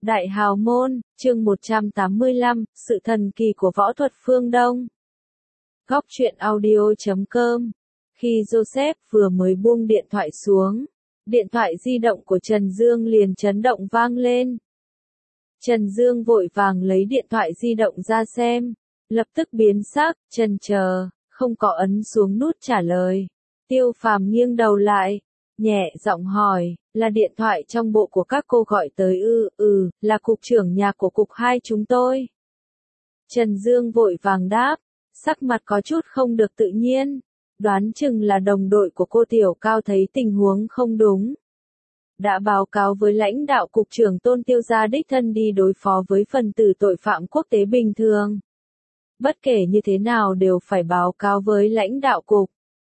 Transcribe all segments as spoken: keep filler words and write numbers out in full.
Đại Hào Môn, chương một trăm tám mươi lăm, sự thần kỳ của võ thuật phương Đông. Góc truyện audio chấm com. Khi Joseph vừa mới buông điện thoại xuống, điện thoại di động của Trần Dương liền chấn động vang lên. Trần Dương vội vàng lấy điện thoại di động ra xem, lập tức biến sắc, chần chờ, không có ấn xuống nút trả lời. Tiêu Phàm nghiêng đầu lại, nhẹ giọng hỏi, là điện thoại trong bộ của các cô gọi tới ư? Ừ, là cục trưởng nhà của cục hai chúng tôi. Trần Dương vội vàng đáp, sắc mặt có chút không được tự nhiên, đoán chừng là đồng đội của cô Tiểu Cao thấy tình huống không đúng. Đã báo cáo với lãnh đạo cục trưởng Tôn Tiêu gia đích thân đi đối phó với phần tử tội phạm quốc tế bình thường. Bất kể như thế nào đều phải báo cáo với lãnh đạo cục.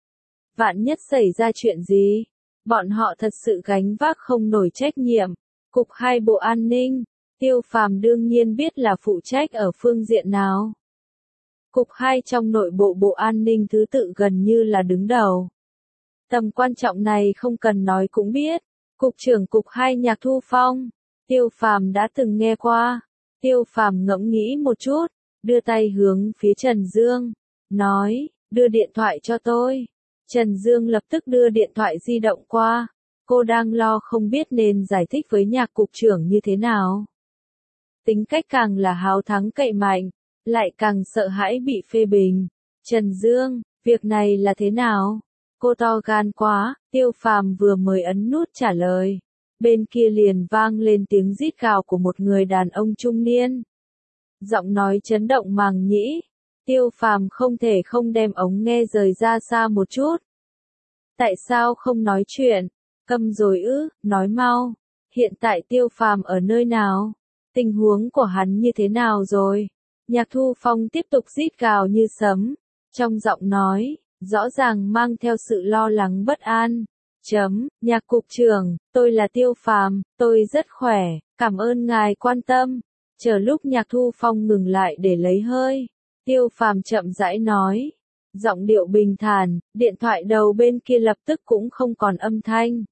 Vạn nhất xảy ra chuyện gì, bọn họ thật sự gánh vác không nổi trách nhiệm. Cục hai Bộ An ninh, Tiêu Phàm đương nhiên biết là phụ trách ở phương diện nào. Cục hai trong nội bộ Bộ An ninh thứ tự gần như là đứng đầu. Tầm quan trọng này không cần nói cũng biết. Cục trưởng Cục hai Nhạc Thu Phong, Tiêu Phàm đã từng nghe qua. Tiêu Phàm ngẫm nghĩ một chút, đưa tay hướng phía Trần Dương, nói, đưa điện thoại cho tôi. Trần Dương lập tức đưa điện thoại di động qua, cô đang lo không biết nên giải thích với Nhạc cục trưởng như thế nào. Tính cách càng là háo thắng cậy mạnh, lại càng sợ hãi bị phê bình. Trần Dương, việc này là thế nào? Cô to gan quá. Tiêu Phàm vừa mới ấn nút trả lời, bên kia liền vang lên tiếng rít gào của một người đàn ông trung niên. Giọng nói chấn động màng nhĩ. Tiêu Phàm không thể không đem ống nghe rời ra xa một chút. Tại sao không nói chuyện? Câm rồi ư? Nói mau. Hiện tại Tiêu Phàm ở nơi nào? Tình huống của hắn như thế nào rồi? Nhạc Thu Phong tiếp tục rít gào như sấm, trong giọng nói rõ ràng mang theo sự lo lắng bất an. Chấm, Nhạc cục trưởng, tôi là Tiêu Phàm, tôi rất khỏe, cảm ơn ngài quan tâm. Chờ lúc Nhạc Thu Phong ngừng lại để lấy hơi, Tiêu Phàm chậm rãi nói, giọng điệu bình thản, điện thoại đầu bên kia lập tức cũng không còn âm thanh.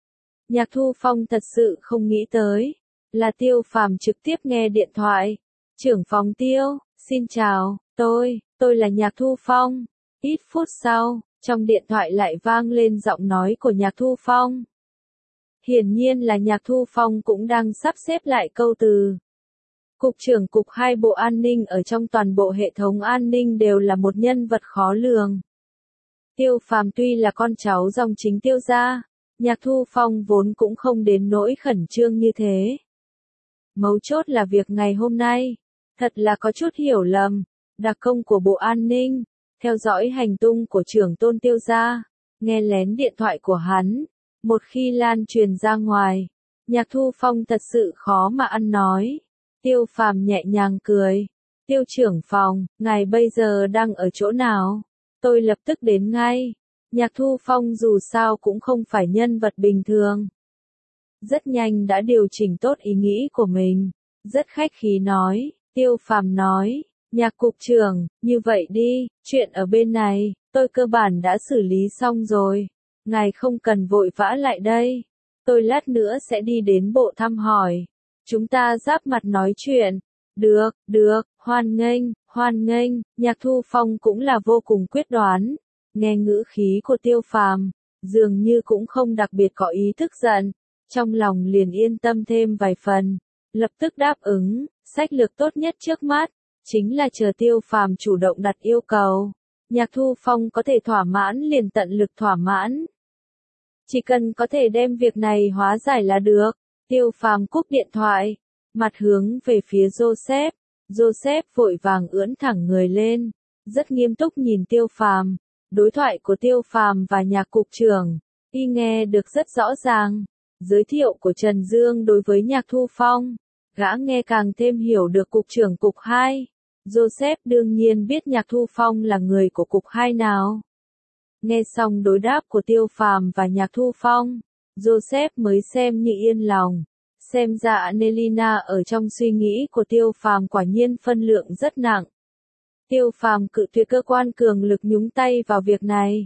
Nhạc Thu Phong thật sự không nghĩ tới, là Tiêu Phàm trực tiếp nghe điện thoại. Trưởng phòng Tiêu, xin chào, tôi, tôi là Nhạc Thu Phong. Ít phút sau, trong điện thoại lại vang lên giọng nói của Nhạc Thu Phong. Hiển nhiên là Nhạc Thu Phong cũng đang sắp xếp lại câu từ. Cục trưởng Cục hai Bộ An ninh ở trong toàn bộ hệ thống an ninh đều là một nhân vật khó lường. Tiêu Phàm tuy là con cháu dòng chính Tiêu gia, Nhạc Thu Phong vốn cũng không đến nỗi khẩn trương như thế. Mấu chốt là việc ngày hôm nay, thật là có chút hiểu lầm. Đặc công của Bộ An ninh, theo dõi hành tung của trưởng Tôn Tiêu gia, nghe lén điện thoại của hắn. Một khi lan truyền ra ngoài, Nhạc Thu Phong thật sự khó mà ăn nói. Tiêu Phàm nhẹ nhàng cười. Tiêu trưởng phòng, ngài bây giờ đang ở chỗ nào? Tôi lập tức đến ngay. Nhạc Thu Phong dù sao cũng không phải nhân vật bình thường. Rất nhanh đã điều chỉnh tốt ý nghĩ của mình. Rất khách khí nói. Tiêu Phàm nói, Nhạc cục trưởng, như vậy đi, chuyện ở bên này, tôi cơ bản đã xử lý xong rồi. Ngài không cần vội vã lại đây. Tôi lát nữa sẽ đi đến bộ thăm hỏi. Chúng ta giáp mặt nói chuyện. Được, được, hoan nghênh, hoan nghênh. Nhạc Thu Phong cũng là vô cùng quyết đoán. Nghe ngữ khí của Tiêu Phàm, dường như cũng không đặc biệt có ý thức giận. Trong lòng liền yên tâm thêm vài phần. Lập tức đáp ứng, sách lược tốt nhất trước mắt, chính là chờ Tiêu Phàm chủ động đặt yêu cầu. Nhạc Thu Phong có thể thỏa mãn liền tận lực thỏa mãn. Chỉ cần có thể đem việc này hóa giải là được. Tiêu Phàm cúp điện thoại, mặt hướng về phía Joseph. Joseph vội vàng ưỡn thẳng người lên, rất nghiêm túc nhìn Tiêu Phàm. Đối thoại của Tiêu Phàm và Nhạc cục trưởng, y nghe được rất rõ ràng. Giới thiệu của Trần Dương đối với Nhạc Thu Phong, gã nghe càng thêm hiểu được cục trưởng Cục hai. Joseph đương nhiên biết Nhạc Thu Phong là người của Cục hai nào. Nghe xong đối đáp của Tiêu Phàm và Nhạc Thu Phong, Joseph mới xem như yên lòng. Xem ra Anelina ở trong suy nghĩ của Tiêu Phàm quả nhiên phân lượng rất nặng. Tiêu Phàm cự tuyệt cơ quan cường lực nhúng tay vào việc này.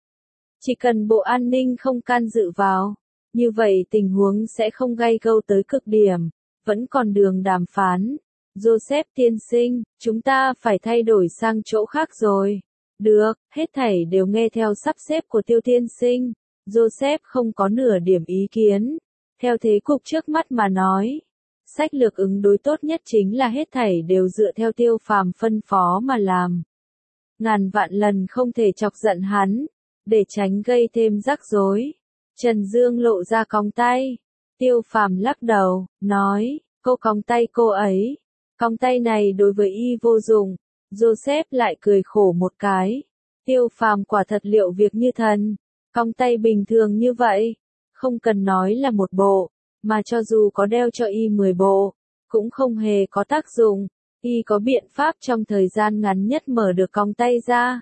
Chỉ cần Bộ An ninh không can dự vào, như vậy tình huống sẽ không gay gâu tới cực điểm. vẫn còn đường đàm phán. Joseph tiên sinh, chúng ta phải thay đổi sang chỗ khác rồi. Được, hết thảy đều nghe theo sắp xếp của Tiêu tiên sinh. Joseph không có nửa điểm ý kiến. Theo thế cục trước mắt mà nói, sách lược ứng đối tốt nhất chính là hết thảy đều dựa theo Tiêu Phàm phân phó mà làm. Ngàn vạn lần không thể chọc giận hắn, để tránh gây thêm rắc rối. Trần Dương lộ ra còng tay. Tiêu Phàm lắc đầu, nói, cô còng tay cô ấy. Còng tay này đối với y vô dụng. Joseph lại cười khổ một cái. Tiêu Phàm quả thật liệu việc như thần. Còng tay bình thường như vậy, không cần nói là một bộ, mà cho dù có đeo cho y mười bộ, cũng không hề có tác dụng. Y có biện pháp trong thời gian ngắn nhất mở được còng tay ra.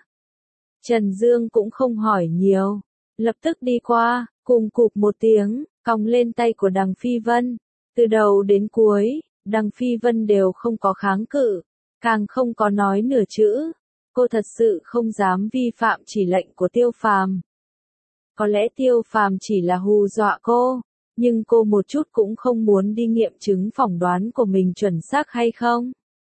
Trần Dương cũng không hỏi nhiều, lập tức đi qua, cùng cụp một tiếng, còng lên tay của Đằng Phi Vân. Từ đầu đến cuối, Đằng Phi Vân đều không có kháng cự, càng không có nói nửa chữ. Cô thật sự không dám vi phạm chỉ lệnh của Tiêu Phàm. Có lẽ Tiêu Phàm chỉ là hù dọa cô, nhưng cô một chút cũng không muốn đi nghiệm chứng phỏng đoán của mình chuẩn xác hay không.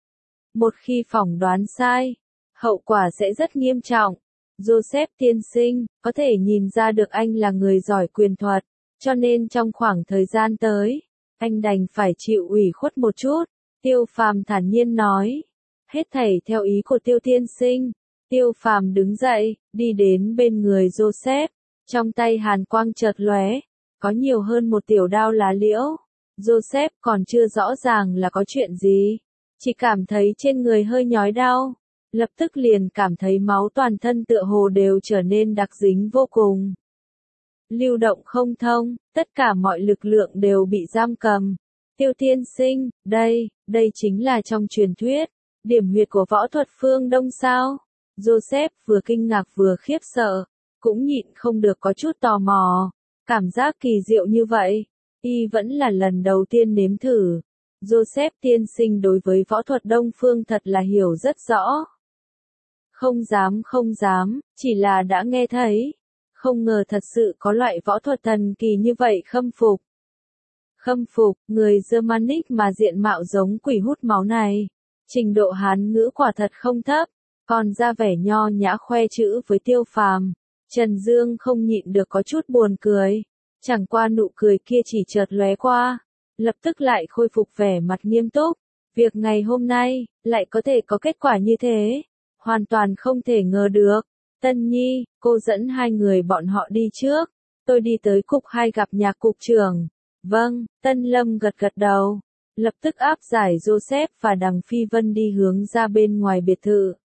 Một khi phỏng đoán sai, hậu quả sẽ rất nghiêm trọng. Joseph tiên sinh, có thể nhìn ra được anh là người giỏi quyền thuật, cho nên trong khoảng thời gian tới, anh đành phải chịu ủy khuất một chút. Tiêu Phàm thản nhiên nói. Hết thảy theo ý của Tiêu tiên sinh. Tiêu Phàm đứng dậy, đi đến bên người Joseph. Trong tay hàn quang chợt lóe, có nhiều hơn một tiểu đao lá liễu. Joseph còn chưa rõ ràng là có chuyện gì, chỉ cảm thấy trên người hơi nhói đau, lập tức liền cảm thấy máu toàn thân tựa hồ đều trở nên đặc dính vô cùng. Lưu động không thông, tất cả mọi lực lượng đều bị giam cầm. Tiêu tiên sinh, đây, đây chính là trong truyền thuyết, điểm huyệt của võ thuật phương Đông sao? Joseph vừa kinh ngạc vừa khiếp sợ, cũng nhịn không được có chút tò mò. Cảm giác kỳ diệu như vậy, y vẫn là lần đầu tiên nếm thử. Joseph tiên sinh đối với võ thuật Đông phương thật là hiểu rất rõ. Không dám không dám, chỉ là đã nghe thấy. Không ngờ thật sự có loại võ thuật thần kỳ như vậy khâm phục. Khâm phục, người Germanic mà diện mạo giống quỷ hút máu này. Trình độ Hán ngữ quả thật không thấp, còn ra vẻ nho nhã khoe chữ với Tiêu Phàm. Trần Dương không nhịn được có chút buồn cười. Chẳng qua nụ cười kia chỉ chợt lóe qua, lập tức lại khôi phục vẻ mặt nghiêm túc. Việc ngày hôm nay, lại có thể có kết quả như thế. Hoàn toàn không thể ngờ được. Tân Nhi, cô dẫn hai người bọn họ đi trước. Tôi đi tới cục hai gặp nhạc cục trưởng. Vâng, Tân Lâm gật gật đầu. Lập tức áp giải Joseph và Đằng Phi Vân đi hướng ra bên ngoài biệt thự.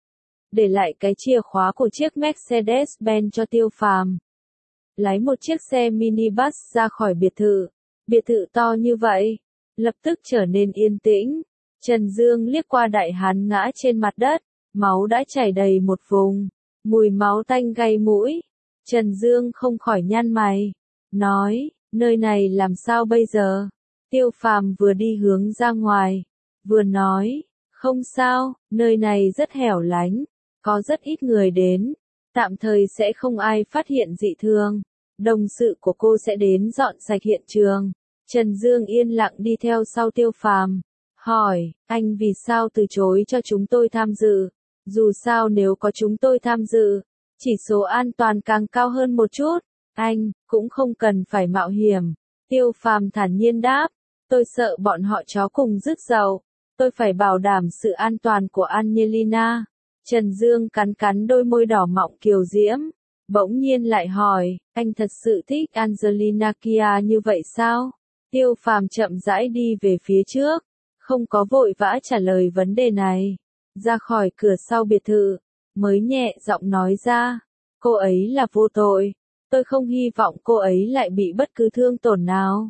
Để lại cái chìa khóa của chiếc Mercedes-Benz cho Tiêu Phàm. Lái một chiếc xe minibus ra khỏi biệt thự. Biệt thự to như vậy, lập tức trở nên yên tĩnh. Trần Dương liếc qua đại hán ngã trên mặt đất, máu đã chảy đầy một vùng, mùi máu tanh gây mũi. Trần Dương không khỏi nhăn mày, nói, nơi này làm sao bây giờ? Tiêu Phàm vừa đi hướng ra ngoài, vừa nói, không sao, nơi này rất hẻo lánh, có rất ít người đến, tạm thời sẽ không ai phát hiện dị thường. Đồng sự của cô sẽ đến dọn sạch hiện trường. Trần Dương yên lặng đi theo sau Tiêu Phàm, hỏi, anh vì sao từ chối cho chúng tôi tham dự? Dù sao nếu có chúng tôi tham dự, chỉ số an toàn càng cao hơn một chút, anh cũng không cần phải mạo hiểm. Tiêu Phàm thản nhiên đáp, tôi sợ bọn họ chó cùng rứt dậu, tôi phải bảo đảm sự an toàn của Angelina. Trần Dương cắn cắn đôi môi đỏ mọng kiều diễm, bỗng nhiên lại hỏi, anh thật sự thích Angelina kia như vậy sao? Tiêu Phàm chậm rãi đi về phía trước, không có vội vã trả lời vấn đề này. Ra khỏi cửa sau biệt thự, mới nhẹ giọng nói ra, cô ấy là vô tội, tôi không hy vọng cô ấy lại bị bất cứ thương tổn nào.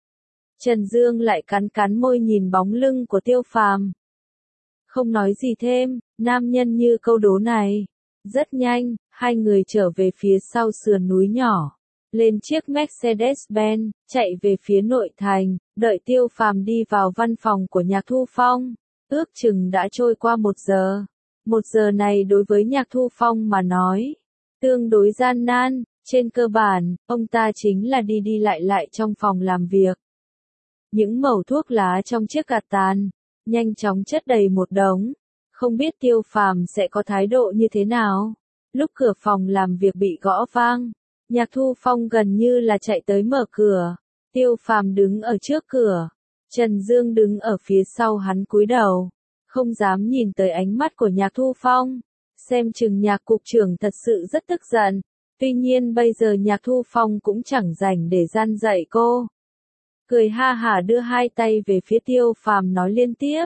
Trần Dương lại cắn cắn môi nhìn bóng lưng của Tiêu Phàm. Không nói gì thêm, nam nhân như câu đố này. Rất nhanh, hai người trở về phía sau sườn núi nhỏ, lên chiếc Mercedes-Benz, chạy về phía nội thành, đợi Tiêu Phàm đi vào văn phòng của Nhạc Thu Phong. Ước chừng đã trôi qua một giờ. Một giờ này đối với Nhạc Thu Phong mà nói, tương đối gian nan, trên cơ bản, ông ta chính là đi đi lại lại trong phòng làm việc. Những mẩu thuốc lá trong chiếc gạt tàn, nhanh chóng chất đầy một đống. Không biết Tiêu Phàm sẽ có thái độ như thế nào. Lúc cửa phòng làm việc bị gõ vang, Nhạc Thu Phong gần như là chạy tới mở cửa. Tiêu Phàm đứng ở trước cửa, Trần Dương đứng ở phía sau hắn cúi đầu, không dám nhìn tới ánh mắt của Nhạc Thu Phong. Xem chừng Nhạc cục trưởng thật sự rất tức giận. Tuy nhiên bây giờ Nhạc Thu Phong cũng chẳng rảnh để gian dạy cô. Cười ha hả đưa hai tay về phía Tiêu Phàm nói liên tiếp.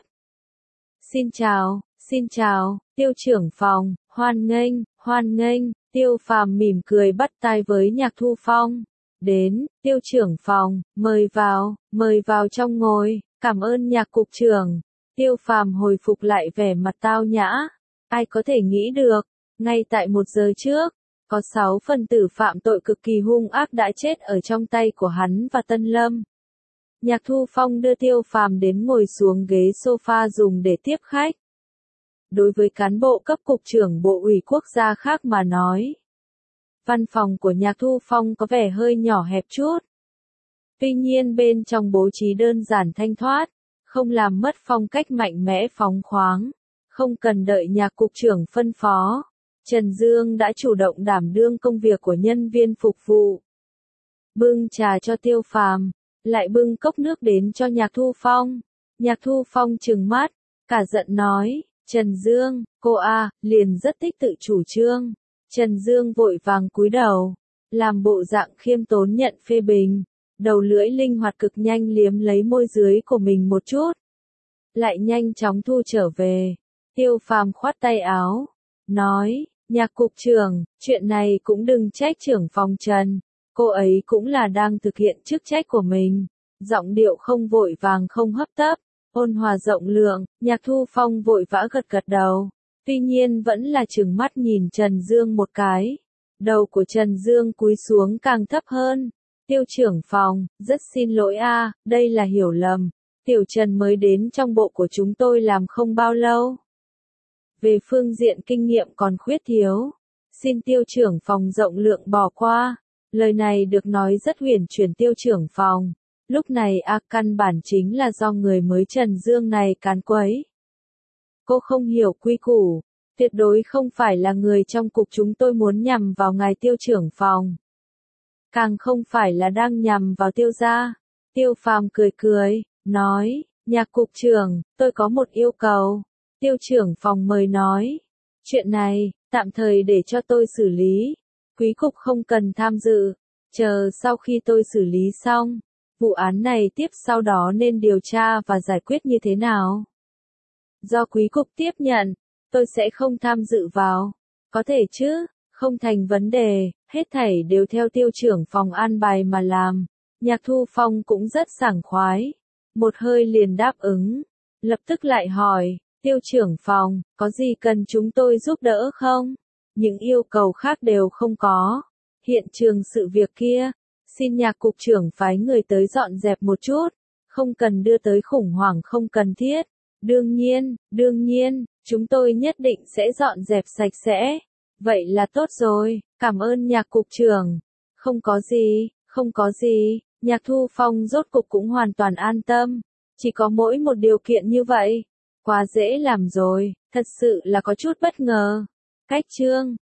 Xin chào, xin chào, Tiêu trưởng phòng, hoan nghênh, hoan nghênh. Tiêu Phàm mỉm cười bắt tay với Nhạc Thu Phong. Đến, Tiêu trưởng phòng, mời vào, mời vào trong ngồi, cảm ơn Nhạc cục trưởng. Tiêu Phàm hồi phục lại vẻ mặt tao nhã. Ai có thể nghĩ được, ngay tại một giờ trước, có sáu phần tử phạm tội cực kỳ hung ác đã chết ở trong tay của hắn và Tân Lâm. Nhạc Thu Phong đưa Tiêu Phàm đến ngồi xuống ghế sofa dùng để tiếp khách. Đối với cán bộ cấp cục trưởng bộ ủy quốc gia khác mà nói, văn phòng của Nhạc Thu Phong có vẻ hơi nhỏ hẹp chút. Tuy nhiên bên trong bố trí đơn giản thanh thoát, không làm mất phong cách mạnh mẽ phóng khoáng, không cần đợi Nhạc cục trưởng phân phó. Trần Dương đã chủ động đảm đương công việc của nhân viên phục vụ. Bưng trà cho Tiêu Phàm, lại bưng cốc nước đến cho Nhạc Thu Phong. Nhạc Thu Phong trừng mắt, cả giận nói, Trần Dương, cô a, liền rất thích tự chủ trương. Trần Dương vội vàng cúi đầu, làm bộ dạng khiêm tốn nhận phê bình, đầu lưỡi linh hoạt cực nhanh liếm lấy môi dưới của mình một chút, lại nhanh chóng thu trở về. Tiêu Phàm khoát tay áo, nói, Nhạc cục trưởng, chuyện này cũng đừng trách trưởng phòng Trần, cô ấy cũng là đang thực hiện chức trách của mình. Giọng điệu không vội vàng không hấp tấp, ôn hòa rộng lượng. Nhạc Thu Phong vội vã gật gật đầu, tuy nhiên vẫn là trừng mắt nhìn Trần Dương một cái. Đầu của Trần Dương cúi xuống càng thấp hơn. Tiêu trưởng phòng, rất xin lỗi a, đây là hiểu lầm. Tiểu Trần mới đến trong bộ của chúng tôi làm không bao lâu. Về phương diện kinh nghiệm còn khuyết thiếu. Xin Tiêu trưởng phòng rộng lượng bỏ qua. Lời này được nói rất huyền chuyển Tiêu trưởng phòng. Lúc này a căn bản chính là do người mới Trần Dương này cán quấy. Cô không hiểu quy củ, tuyệt đối không phải là người trong cục chúng tôi muốn nhằm vào ngài Tiêu trưởng phòng. Càng không phải là đang nhằm vào Tiêu gia. Tiêu Phàm cười cười, nói, Nhạc cục trưởng, tôi có một yêu cầu. Tiêu trưởng phòng mời nói, chuyện này, tạm thời để cho tôi xử lý. Quý cục không cần tham dự, chờ sau khi tôi xử lý xong, vụ án này tiếp sau đó nên điều tra và giải quyết như thế nào. Do quý cục tiếp nhận, tôi sẽ không tham dự vào. Có thể chứ, không thành vấn đề, hết thảy đều theo tiêu trưởng phòng an bài mà làm. Nhạc Thu Phong cũng rất sảng khoái, một hơi liền đáp ứng, lập tức lại hỏi, tiêu trưởng phòng, có gì cần chúng tôi giúp đỡ không? Những yêu cầu khác đều không có. Hiện trường sự việc kia, xin Nhạc cục trưởng phái người tới dọn dẹp một chút, không cần đưa tới khủng hoảng không cần thiết. Đương nhiên, đương nhiên, chúng tôi nhất định sẽ dọn dẹp sạch sẽ. Vậy là tốt rồi, cảm ơn Nhạc cục trưởng. Không có gì, không có gì, Nhạc Thu Phong rốt cục cũng hoàn toàn an tâm. Chỉ có mỗi một điều kiện như vậy. Quá dễ làm rồi, thật sự là có chút bất ngờ. Cách chương